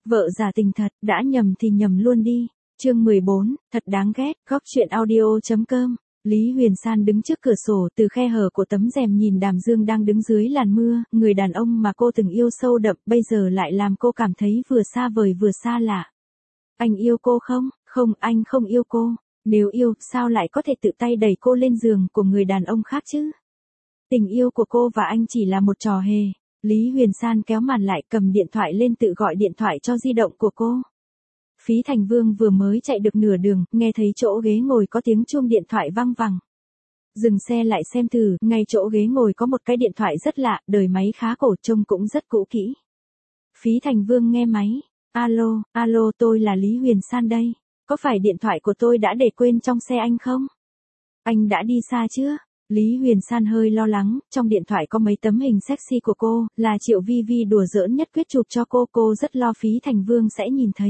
Vợ giả tình thật, đã nhầm thì nhầm luôn đi. Chương 14, thật đáng ghét, góc chuyện audio.com. Lý Huyền San đứng trước cửa sổ, từ khe hở của tấm rèm nhìn Đàm Dương đang đứng dưới làn mưa, người đàn ông mà cô từng yêu sâu đậm, bây giờ lại làm cô cảm thấy vừa xa vời vừa xa lạ. Anh yêu cô không? Không, anh không yêu cô. Nếu yêu, sao lại có thể tự tay đẩy cô lên giường của người đàn ông khác chứ? Tình yêu của cô và anh chỉ là một trò hề. Lý Huyền San kéo màn lại, cầm điện thoại lên tự gọi điện thoại cho di động của cô. Phí Thành Vương vừa mới chạy được nửa đường, nghe thấy chỗ ghế ngồi có tiếng chuông điện thoại vang vẳng. Dừng xe lại xem thử, ngay chỗ ghế ngồi có một cái điện thoại rất lạ, đời máy khá cổ, trông cũng rất cũ kỹ. Phí Thành Vương nghe máy. Alo, alo, tôi là Lý Huyền San đây. Có phải điện thoại của tôi đã để quên trong xe anh không? Anh đã đi xa chưa? Lý Huyền San hơi lo lắng, trong điện thoại có mấy tấm hình sexy của cô, là Triệu Vi Vi đùa giỡn nhất quyết chụp cho cô rất lo Phí Thành Vương sẽ nhìn thấy.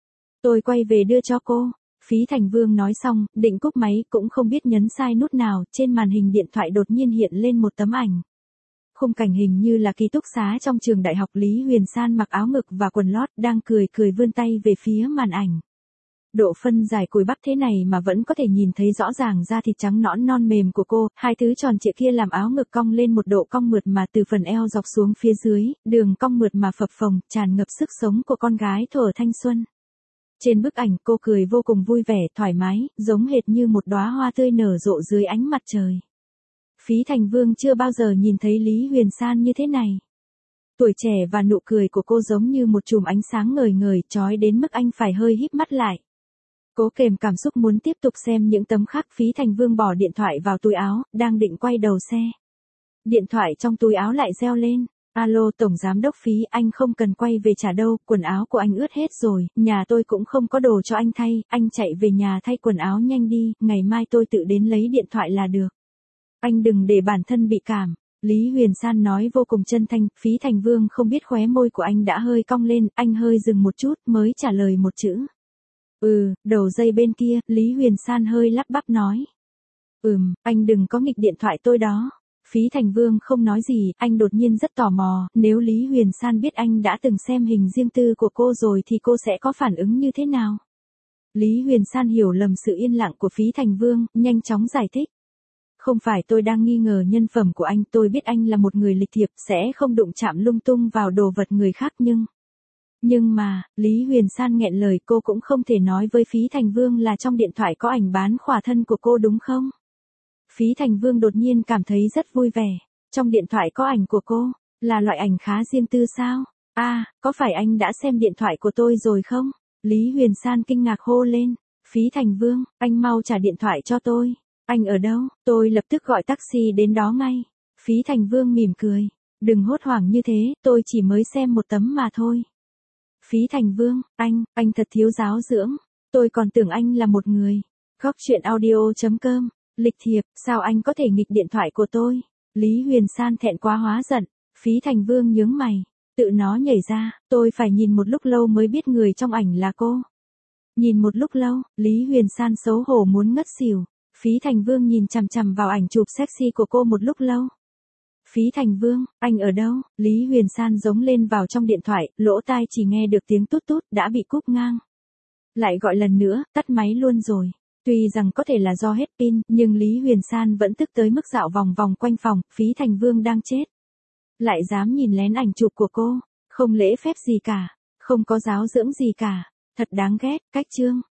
Tôi quay về đưa cho cô. Phí Thành Vương nói xong, định cúp máy, cũng không biết nhấn sai nút nào, trên màn hình điện thoại đột nhiên hiện lên một tấm ảnh. Khung cảnh hình như là ký túc xá trong trường đại học. Lý Huyền San mặc áo ngực và quần lót, đang cười vươn tay về phía màn ảnh. Độ phân giải cùi bắp thế này mà vẫn có thể nhìn thấy rõ ràng da thịt trắng nõn non mềm của cô, hai thứ tròn trịa kia làm áo ngực cong lên một độ cong mượt mà từ phần eo dọc xuống phía dưới, đường cong mượt mà phập phồng, tràn ngập sức sống của con gái thuở thanh xuân. Trên bức ảnh cô cười vô cùng vui vẻ, thoải mái, giống hệt như một đóa hoa tươi nở rộ dưới ánh mặt trời. Phí Thành Vương chưa bao giờ nhìn thấy Lý Huyền San như thế này. Tuổi trẻ và nụ cười của cô giống như một chùm ánh sáng ngời ngời, chói đến mức anh phải hơi híp mắt lại. Cố kềm cảm xúc muốn tiếp tục xem những tấm khác. Phí Thành Vương bỏ điện thoại vào túi áo, đang định quay đầu xe. Điện thoại trong túi áo lại reo lên. Alo, Tổng Giám đốc Phí, anh không cần quay về trả đâu, quần áo của anh ướt hết rồi, nhà tôi cũng không có đồ cho anh thay, anh chạy về nhà thay quần áo nhanh đi, ngày mai tôi tự đến lấy điện thoại là được. Anh đừng để bản thân bị cảm. Lý Huyền San nói vô cùng chân thành. Phí Thành Vương không biết khóe môi của anh đã hơi cong lên, anh hơi dừng một chút mới trả lời một chữ. Đầu dây bên kia, Lý Huyền San hơi lắp bắp nói. Anh đừng có nghịch điện thoại tôi đó. Phí Thành Vương không nói gì, anh đột nhiên rất tò mò, nếu Lý Huyền San biết anh đã từng xem hình riêng tư của cô rồi thì cô sẽ có phản ứng như thế nào? Lý Huyền San hiểu lầm sự yên lặng của Phí Thành Vương, nhanh chóng giải thích. Không phải tôi đang nghi ngờ nhân phẩm của anh, tôi biết anh là một người lịch thiệp, sẽ không đụng chạm lung tung vào đồ vật người khác nhưng mà, Lý Huyền San nghẹn lời, cô cũng không thể nói với Phí Thành Vương là trong điện thoại có ảnh bán khỏa thân của cô đúng không? Phí Thành Vương đột nhiên cảm thấy rất vui vẻ. Trong điện thoại có ảnh của cô, là loại ảnh khá riêng tư sao? Có phải anh đã xem điện thoại của tôi rồi không? Lý Huyền San kinh ngạc hô lên. Phí Thành Vương, anh mau trả điện thoại cho tôi. Anh ở đâu? Tôi lập tức gọi taxi đến đó ngay. Phí Thành Vương mỉm cười. Đừng hốt hoảng như thế, tôi chỉ mới xem một tấm mà thôi. Phí Thành Vương, anh thật thiếu giáo dưỡng. Tôi còn tưởng anh là một người. Góc chuyện audio.com. Lịch thiệp, sao anh có thể nghịch điện thoại của tôi? Lý Huyền San thẹn quá hóa giận. Phí Thành Vương nhướng mày. Tự nó nhảy ra, tôi phải nhìn một lúc lâu mới biết người trong ảnh là cô. Nhìn một lúc lâu, Lý Huyền San xấu hổ muốn ngất xỉu. Phí Thành Vương nhìn chằm chằm vào ảnh chụp sexy của cô một lúc lâu. Phí Thành Vương, anh ở đâu? Lý Huyền San giống lên vào trong điện thoại, lỗ tai chỉ nghe được tiếng tút tút, đã bị cúp ngang. Lại gọi lần nữa, tắt máy luôn rồi. Tuy rằng có thể là do hết pin, nhưng Lý Huyền San vẫn tức tới mức dạo vòng vòng quanh phòng. Phí Thành Vương đang chết, lại dám nhìn lén ảnh chụp của cô, không lễ phép gì cả, không có giáo dưỡng gì cả, thật đáng ghét. Cách chương